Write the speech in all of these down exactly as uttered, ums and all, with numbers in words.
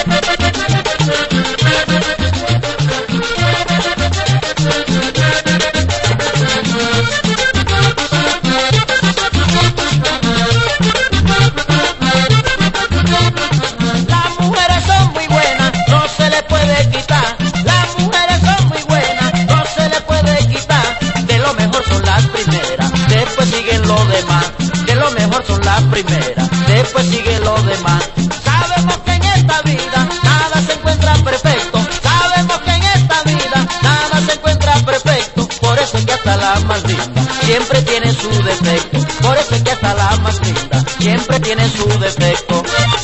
Lo demás, que lo mejor son las primeras, después sigue lo demás. Sabemos que en esta vida nada se encuentra perfecto, sabemos que en esta vida nada se encuentra perfecto, por eso es que hasta la más linda siempre tiene su defecto, por eso es que hasta la más linda siempre tiene su defecto.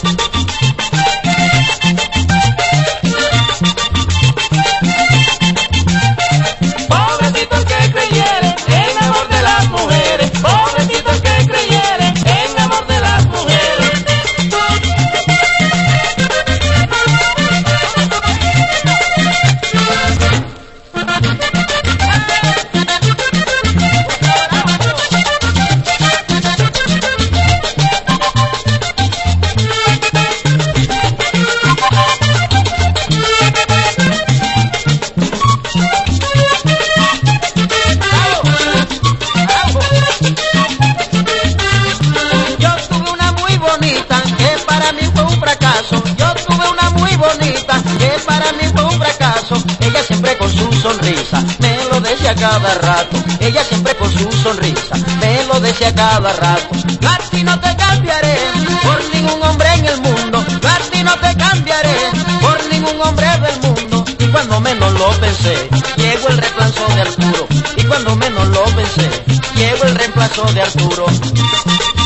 Pobrecito el que creyere en amor de las mujeres, pobrecito el que creyere en amor de las mujeres. Ella siempre con su sonrisa me lo decía cada rato, ella siempre con su sonrisa me lo decía cada rato. Yo a ti no te cambiaré por ningún hombre en el mundo, yo a ti no te cambiaré por ningún hombre del mundo. Y cuando menos lo pensé, llegó el reemplazo de Arturo, y cuando menos lo pensé, llegó el reemplazo de Arturo.